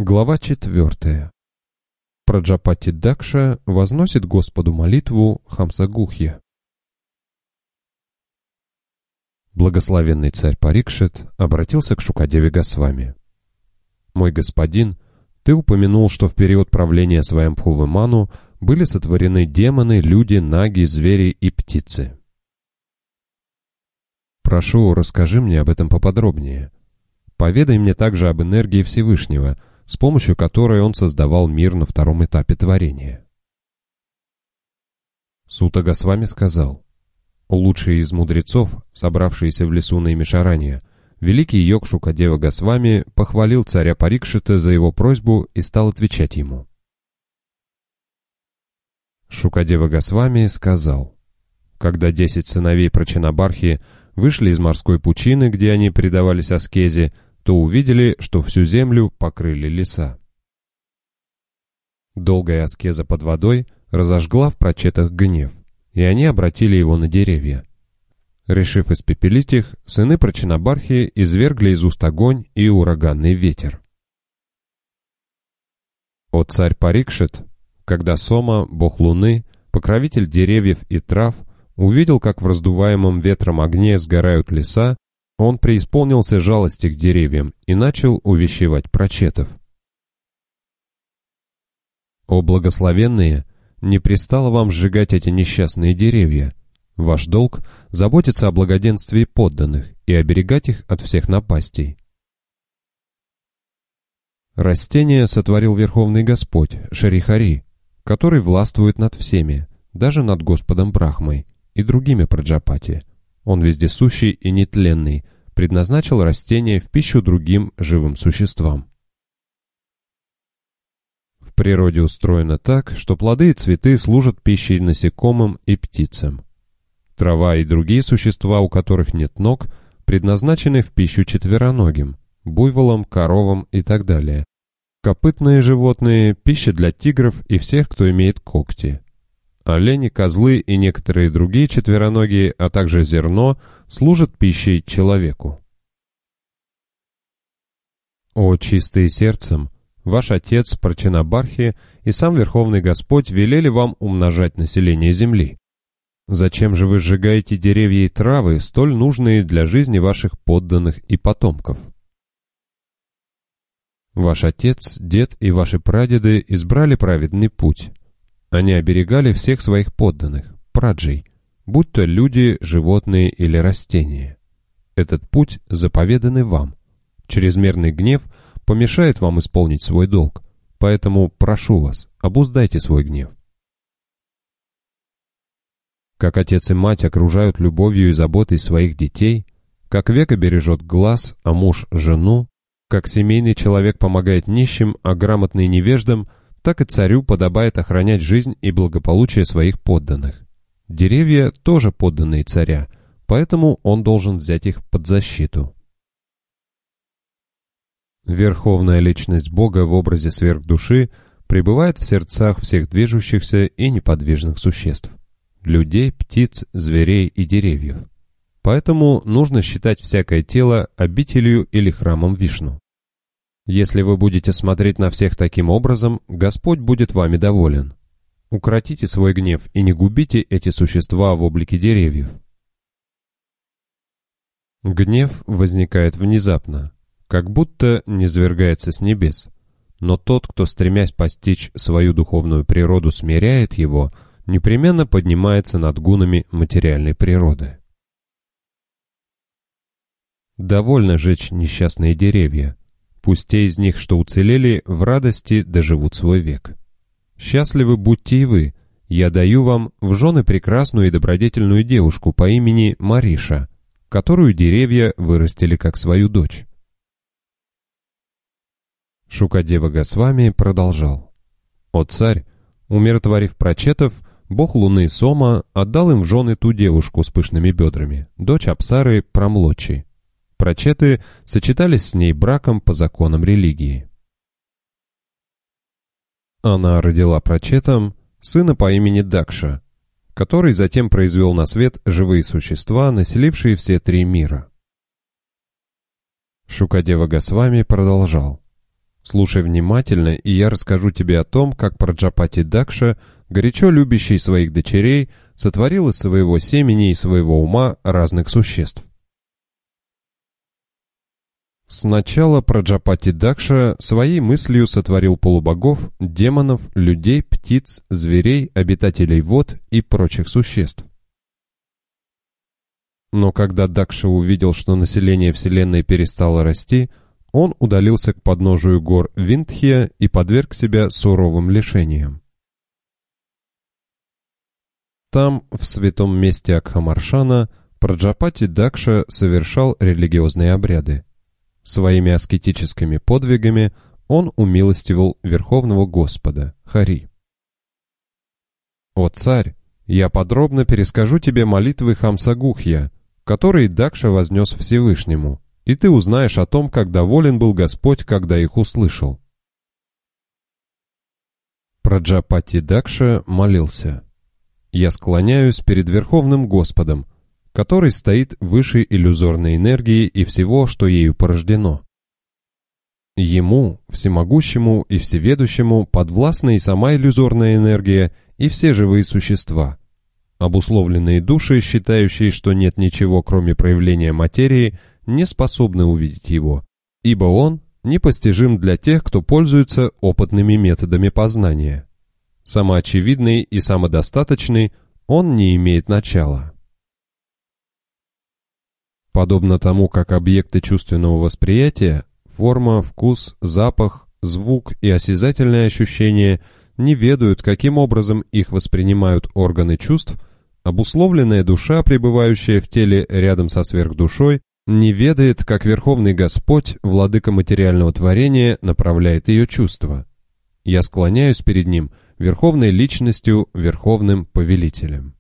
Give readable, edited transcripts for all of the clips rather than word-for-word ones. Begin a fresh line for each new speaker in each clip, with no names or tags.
Глава 4. Праджапати Дакша возносит Господу молитву Хамсагухья. Благословенный царь Парикшит обратился к Шукадеве Госвами. «Мой господин, ты упомянул, что в период правления Сваямбхувы Ману были сотворены демоны, люди, наги, звери и птицы. Прошу, расскажи мне об этом поподробнее. Поведай мне также об энергии Всевышнего, с помощью которой он создавал мир на втором этапе творения». Сута Госвами сказал: «Лучшие из мудрецов, собравшиеся в лесу Наймишарания, великий йог Шукадева Госвами похвалил царя Парикшита за его просьбу и стал отвечать ему. Шукадева Госвами сказал: когда 10 сыновей Прачанабархи вышли из морской пучины, где они предавались аскезе, то увидели, что всю землю покрыли леса. Долгая аскеза под водой разожгла в прачетах гнев, и они обратили его на деревья. Решив испепелить их, сыны Прачанабархи извергли из уст огонь и ураганный ветер. О царь Парикшит, когда Сома, бог луны, покровитель деревьев и трав, увидел, как в раздуваемом ветром огне сгорают леса, он преисполнился жалости к деревьям и начал увещевать прачетов. «О благословенные, не пристало вам сжигать эти несчастные деревья. Ваш долг — заботиться о благоденствии подданных и оберегать их от всех напастей. Растения сотворил Верховный Господь, Шарихари, который властвует над всеми, даже над Господом Брахмой и другими Праджапати. Он вездесущий и нетленный, предназначил растения в пищу другим живым существам. В природе устроено так, что плоды и цветы служат пищей насекомым и птицам. Трава и другие существа, у которых нет ног, предназначены в пищу четвероногим, буйволам, коровам и так далее. Копытные животные – пища для тигров и всех, кто имеет когти. Олени, козлы и некоторые другие четвероногие, а также зерно, служат пищей человеку. О чистые сердцем, ваш отец Прачанабархи и сам Верховный Господь велели вам умножать население земли. Зачем же вы сжигаете деревья и травы, столь нужные для жизни ваших подданных и потомков? Ваш отец, дед и ваши прадеды избрали праведный путь. Они оберегали всех своих подданных, праджей, будь то люди, животные или растения. Этот путь заповедан и вам. Чрезмерный гнев помешает вам исполнить свой долг, поэтому прошу вас, обуздайте свой гнев. Как отец и мать окружают любовью и заботой своих детей, как века бережет глаз, а муж — жену, как семейный человек помогает нищим, а грамотный невеждам, так и царю подобает охранять жизнь и благополучие своих подданных. Деревья тоже подданные царя, поэтому он должен взять их под защиту. Верховная личность Бога в образе сверхдуши пребывает в сердцах всех движущихся и неподвижных существ – людей, птиц, зверей и деревьев. Поэтому нужно считать всякое тело обителью или храмом Вишну. Если вы будете смотреть на всех таким образом, Господь будет вами доволен. Укротите свой гнев и не губите эти существа в облике деревьев. Гнев возникает внезапно, как будто низвергается с небес, но тот, кто, стремясь постичь свою духовную природу, смиряет его, непременно поднимается над гунами материальной природы. Довольно жечь несчастные деревья. Пусть те из них, что уцелели, в радости доживут свой век. Счастливы будьте и вы. Я даю вам в жены прекрасную и добродетельную девушку по имени Мариша, которую деревья вырастили как свою дочь. Шукадева Госвами продолжал. О царь, умиротворив прачетов, бог луны Сома отдал им в жены ту девушку с пышными бедрами, дочь Апсары Прамлочи. Прачеты сочетались с ней браком по законам религии. Она родила прачетам сына по имени Дакша, который затем произвел на свет живые существа, населившие все 3 мира. Шукадева Госвами продолжал. Слушай внимательно, и я расскажу тебе о том, как Праджапати Дакша, горячо любящий своих дочерей, сотворил из своего семени и своего ума разных существ. Сначала Праджапати Дакша своей мыслью сотворил полубогов, демонов, людей, птиц, зверей, обитателей вод и прочих существ. Но когда Дакша увидел, что население Вселенной перестало расти, он удалился к подножию гор Виндхья и подверг себя суровым лишениям. Там, в святом месте Акхамаршана, Праджапати Дакша совершал религиозные обряды. Своими аскетическими подвигами он умилостивил Верховного Господа, Хари. «О царь, я подробно перескажу тебе молитвы Хамсагухья, которые Дакша вознес Всевышнему, и ты узнаешь о том, как доволен был Господь, когда их услышал». Праджапати Дакша молился: «Я склоняюсь перед Верховным Господом, который стоит выше иллюзорной энергии и всего, что ею порождено. Ему, всемогущему и всеведущему, подвластна и сама иллюзорная энергия, и все живые существа. Обусловленные души, считающие, что нет ничего, кроме проявления материи, не способны увидеть его, ибо он непостижим для тех, кто пользуется опытными методами познания. Самоочевидный и самодостаточный, он не имеет начала. Подобно тому, как объекты чувственного восприятия, форма, вкус, запах, звук и осязательные ощущения не ведают, каким образом их воспринимают органы чувств, обусловленная душа, пребывающая в теле рядом со сверхдушой, не ведает, как Верховный Господь, владыка материального творения, направляет ее чувства. Я склоняюсь перед Ним, Верховной Личностью, Верховным Повелителем.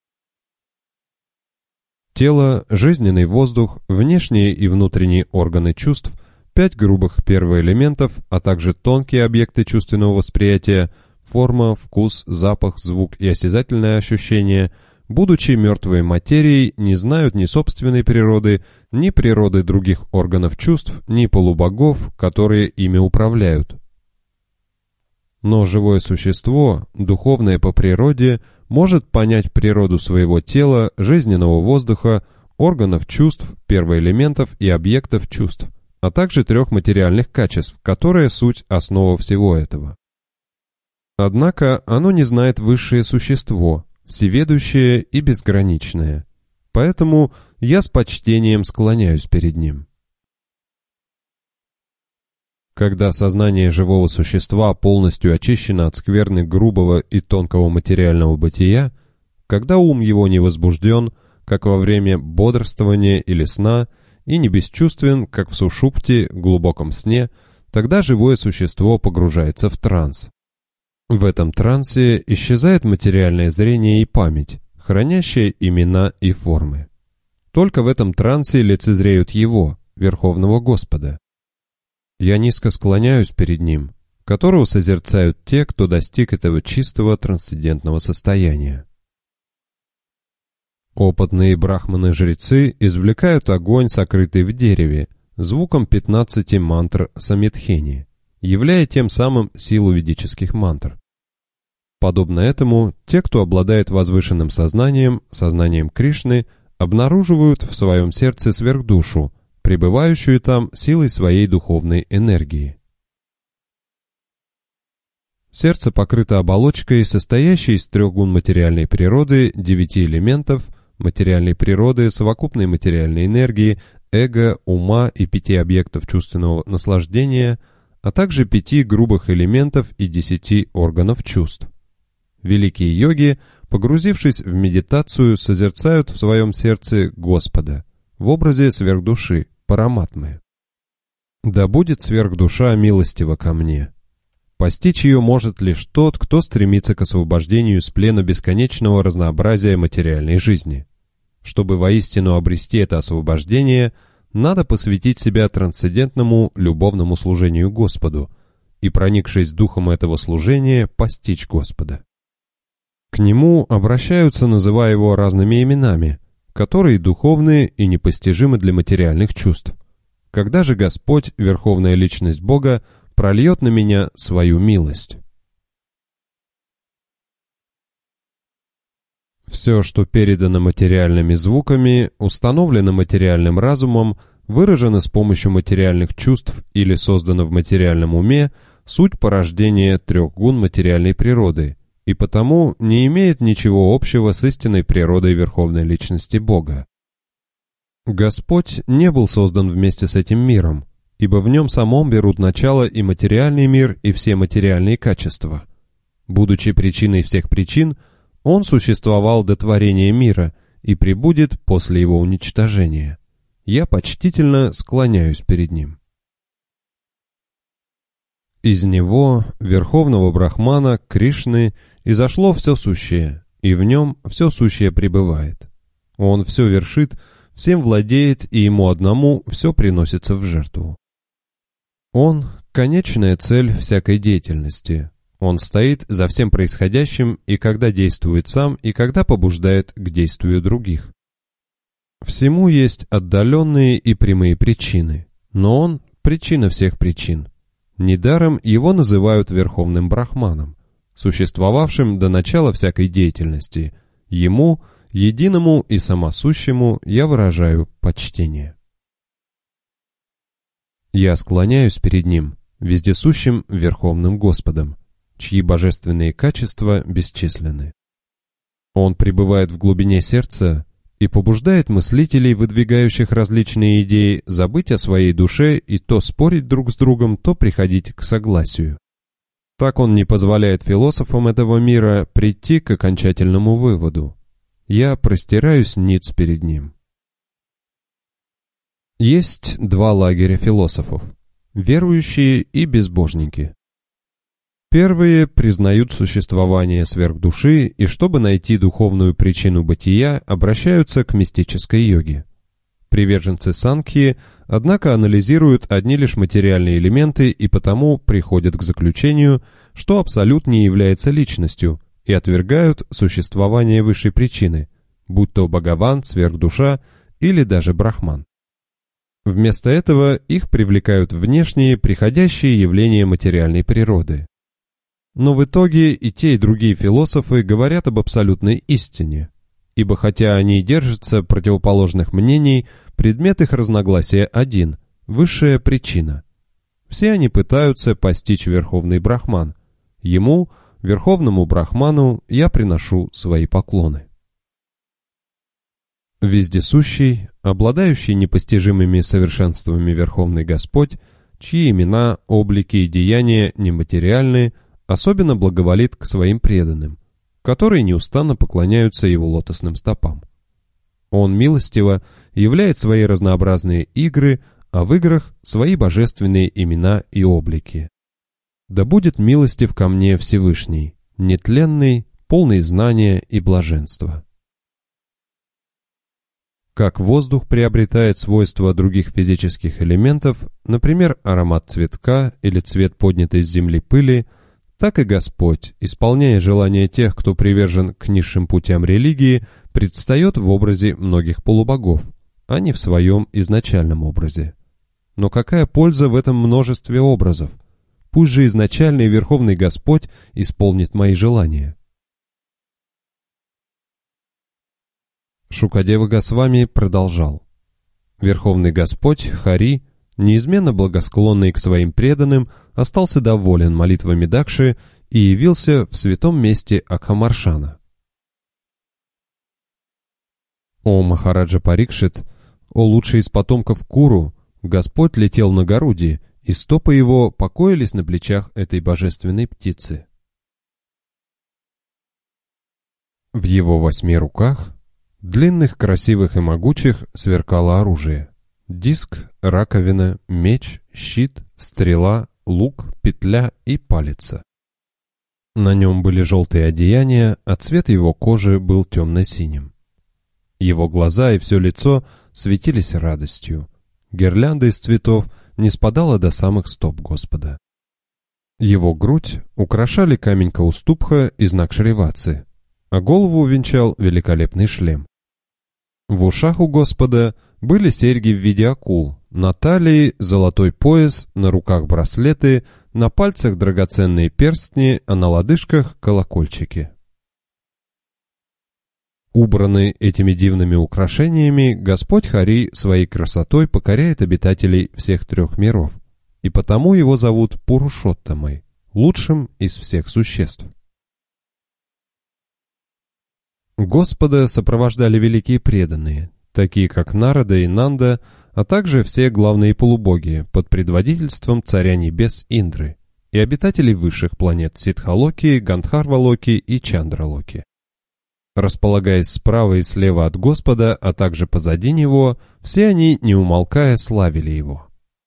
Тело, жизненный воздух, внешние и внутренние органы чувств, 5 грубых первоэлементов, а также тонкие объекты чувственного восприятия, форма, вкус, запах, звук и осязательное ощущение, будучи мертвой материей, не знают ни собственной природы, ни природы других органов чувств, ни полубогов, которые ими управляют. Но живое существо, духовное по природе, может понять природу своего тела, жизненного воздуха, органов чувств, первоэлементов и объектов чувств, а также 3 материальных качеств, которые суть основа всего этого. Однако оно не знает высшее существо, всеведущее и безграничное. Поэтому я с почтением склоняюсь перед ним. Когда сознание живого существа полностью очищено от скверны грубого и тонкого материального бытия, когда ум его не возбужден, как во время бодрствования или сна, и не бесчувствен, как в сушупте, глубоком сне, тогда живое существо погружается в транс. В этом трансе исчезает материальное зрение и память, хранящие имена и формы. Только в этом трансе лицезреют Его, Верховного Господа. Я низко склоняюсь перед Ним, которого созерцают те, кто достиг этого чистого трансцендентного состояния. Опытные брахманы-жрецы извлекают огонь, сокрытый в дереве, звуком 15 мантр Самитхени, являя тем самым силу ведических мантр. Подобно этому, те, кто обладает возвышенным сознанием, сознанием Кришны, обнаруживают в своем сердце сверхдушу, пребывающую там силой своей духовной энергии. Сердце покрыто оболочкой, состоящей из 3 гун материальной природы, 9 элементов, материальной природы, совокупной материальной энергии, эго, ума и 5 объектов чувственного наслаждения, а также 5 грубых элементов и 10 органов чувств. Великие йоги, погрузившись в медитацию, созерцают в своем сердце Господа в образе сверхдуши, Параматмы. Да будет сверхдуша милостива ко мне. Постичь ее может лишь тот, кто стремится к освобождению из плена бесконечного разнообразия материальной жизни. Чтобы воистину обрести это освобождение, надо посвятить себя трансцендентному любовному служению Господу и, проникшись духом этого служения, постичь Господа. К Нему обращаются, называя Его разными именами, которые духовные и непостижимы для материальных чувств. Когда же Господь, Верховная Личность Бога, прольет на меня свою милость. Все, что передано материальными звуками, установлено материальным разумом, выражено с помощью материальных чувств или создано в материальном уме, суть порождения трех гун материальной природы, и потому не имеет ничего общего с истинной природой Верховной Личности Бога. Господь не был создан вместе с этим миром, ибо в нем самом берут начало и материальный мир, и все материальные качества. Будучи причиной всех причин, Он существовал до творения мира и пребудет после его уничтожения. Я почтительно склоняюсь перед Ним. Из Него, Верховного Брахмана, Кришны, изошло все сущее, и в Нем все сущее пребывает. Он все вершит, всем владеет, и Ему одному все приносится в жертву. Он — конечная цель всякой деятельности. Он стоит за всем происходящим и когда действует сам, и когда побуждает к действию других. Всему есть отдаленные и прямые причины, но Он — причина всех причин. Недаром Его называют Верховным Брахманом, существовавшим до начала всякой деятельности. Ему, единому и самосущему, я выражаю почтение. Я склоняюсь перед Ним, вездесущим Верховным Господом, чьи божественные качества бесчисленны. Он пребывает в глубине сердца и побуждает мыслителей, выдвигающих различные идеи, забыть о своей душе и то спорить друг с другом, то приходить к согласию. Так Он не позволяет философам этого мира прийти к окончательному выводу. Я простираюсь ниц перед Ним. Есть два лагеря философов – верующие и безбожники. Первые признают существование сверхдуши и, чтобы найти духовную причину бытия, обращаются к мистической йоге. Приверженцы Санкхьи, однако, анализируют одни лишь материальные элементы и потому приходят к заключению, что абсолют не является личностью, и отвергают существование высшей причины, будь то Бхагаван, сверхдуша или даже Брахман. Вместо этого их привлекают внешние, приходящие явления материальной природы. Но в итоге и те, и другие философы говорят об абсолютной истине, ибо хотя они и держатся противоположных мнений, предмет их разногласия один – высшая причина. Все они пытаются постичь Верховный Брахман. Ему, Верховному Брахману, я приношу свои поклоны. Вездесущий, обладающий непостижимыми совершенствами Верховный Господь, чьи имена, облики и деяния нематериальны, особенно благоволит к своим преданным, которые неустанно поклоняются Его лотосным стопам. Он милостиво являет свои разнообразные игры, а в играх свои божественные имена и облики. Да будет милостив ко мне Всевышний, нетленный, полный знания и блаженства. Как воздух приобретает свойства других физических элементов, например, аромат цветка или цвет поднятой с земли пыли, так и Господь, исполняя желания тех, кто привержен к низшим путям религии, предстает в образе многих полубогов, а не в своем изначальном образе. Но какая польза в этом множестве образов? Пусть же изначальный Верховный Господь исполнит мои желания. Шукадева Госвами продолжал. Верховный Господь, Хари, неизменно благосклонный к своим преданным, остался доволен молитвами Дакши и явился в святом месте Акхамаршана. О Махараджа Парикшит, о лучший из потомков Куру, Господь летел на Гаруди, и стопы его покоились на плечах этой божественной птицы. В его 8 руках, длинных, красивых и могучих, сверкало оружие. Диск, раковина, меч, щит, стрела, лук, петля и палица. На нем были желтые одеяния, а цвет его кожи был темно-синим. Его глаза и все лицо светились радостью. Гирлянда из цветов не спадала до самых стоп Господа. Его грудь украшали камень Каустубха и знак Шриватсы, а голову увенчал великолепный шлем. В ушах у Господа были серьги в виде акул, на талии золотой пояс, на руках браслеты, на пальцах драгоценные перстни, а на лодыжках колокольчики. Убранный этими дивными украшениями, Господь Хари своей красотой покоряет обитателей всех трех миров, и потому его зовут Пурушоттамой, лучшим из всех существ. Господа сопровождали великие преданные, такие как Нарада и Нанда, а также все главные полубоги под предводительством Царя Небес Индры и обитателей высших планет Ситхалоки, Гандхарвалоки и Чандралоки. Располагаясь справа и слева от Господа, а также позади Него, все они, не умолкая, славили Его.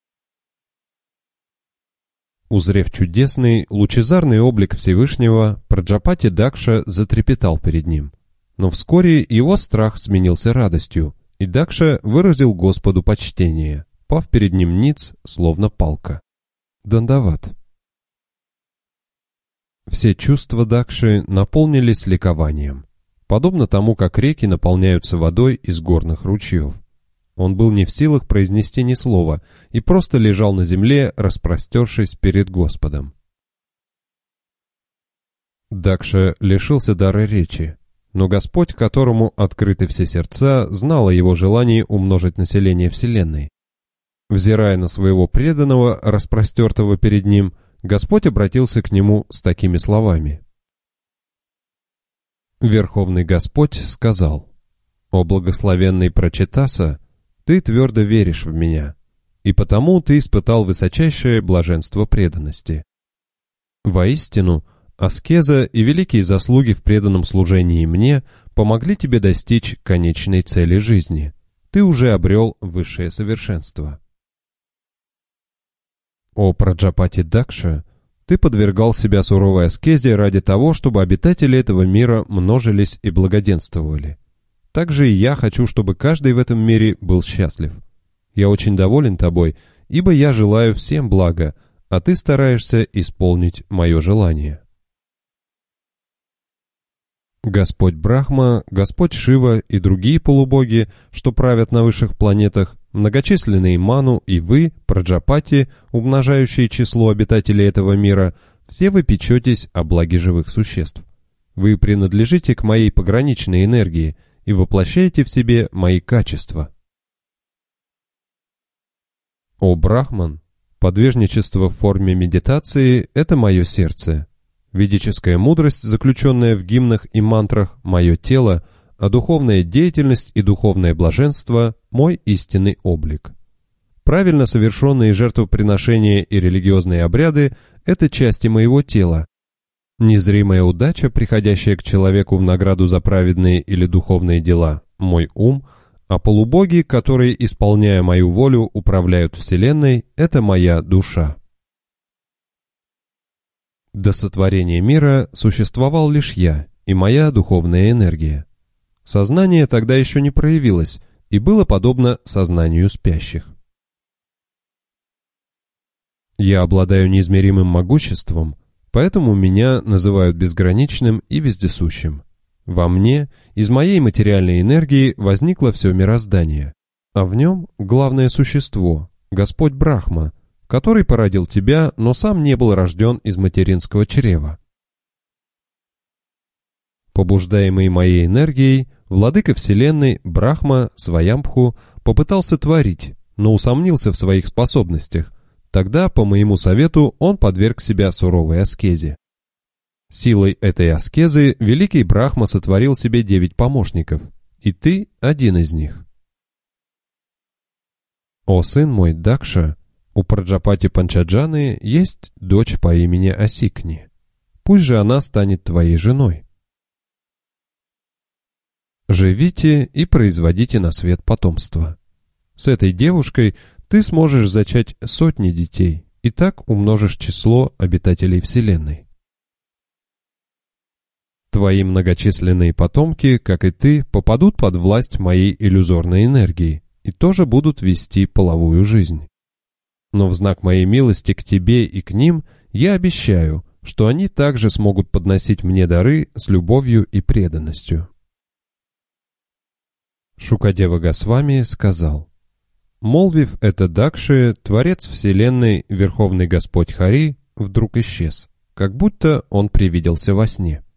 Узрев чудесный, лучезарный облик Всевышнего, Праджапати Дакша затрепетал перед ним. Но вскоре его страх сменился радостью, и Дакша выразил Господу почтение, пав перед ним ниц, словно палка. Дандават. Все чувства Дакши наполнились ликованием, подобно тому, как реки наполняются водой из горных ручьев. Он был не в силах произнести ни слова и просто лежал на земле, распростершись перед Господом. Дакша лишился дара речи, но Господь, которому открыты все сердца, знал о его желании умножить население Вселенной. Взирая на своего преданного, распростертого перед ним, Господь обратился к нему с такими словами. Верховный Господь сказал: «О благословенный Прачитаса, ты твердо веришь в меня, и потому ты испытал высочайшее блаженство преданности. Воистину, аскеза и великие заслуги в преданном служении мне помогли тебе достичь конечной цели жизни. Ты уже обрел высшее совершенство. О Праджапати Дакша, ты подвергал себя суровой аскезе ради того, чтобы обитатели этого мира множились и благоденствовали. Также и я хочу, чтобы каждый в этом мире был счастлив. Я очень доволен тобой, ибо я желаю всем блага, а ты стараешься исполнить мое желание». Господь Брахма, Господь Шива и другие полубоги, что правят на высших планетах, многочисленные Ману и вы, Праджапати, умножающие число обитателей этого мира, все вы печетесь о благе живых существ. Вы принадлежите к моей пограничной энергии и воплощаете в себе мои качества. О Брахман, подвижничество в форме медитации – это мое сердце. Ведическая мудрость, заключенная в гимнах и мантрах, мое тело, а духовная деятельность и духовное блаженство – мой истинный облик. Правильно совершенные жертвоприношения и религиозные обряды – это части моего тела. Незримая удача, приходящая к человеку в награду за праведные или духовные дела – мой ум, а полубоги, которые, исполняя мою волю, управляют Вселенной – это моя душа. До сотворения мира существовал лишь я и моя духовная энергия. Сознание тогда еще не проявилось и было подобно сознанию спящих. Я обладаю неизмеримым могуществом, поэтому меня называют безграничным и вездесущим. Во мне, из моей материальной энергии, возникло все мироздание, а в нем главное существо, Господь Брахма, который породил тебя, но сам не был рожден из материнского чрева. Побуждаемый моей энергией, владыка Вселенной Брахма Сваямбху попытался творить, но усомнился в своих способностях. Тогда, по моему совету, он подверг себя суровой аскезе. Силой этой аскезы великий Брахма сотворил себе 9 помощников, и ты один из них. О сын мой Дакша, у Праджапати Панчаджаны есть дочь по имени Асикни. Пусть же она станет твоей женой. Живите и производите на свет потомство. С этой девушкой ты сможешь зачать сотни детей, и так умножишь число обитателей Вселенной. Твои многочисленные потомки, как и ты, попадут под власть моей иллюзорной энергии и тоже будут вести половую жизнь. Но в знак моей милости к тебе и к ним я обещаю, что они также смогут подносить мне дары с любовью и преданностью. Шукадева Госвами сказал: «Молвив это Дакши, Творец Вселенной, Верховный Господь Хари, вдруг исчез, как будто он привиделся во сне».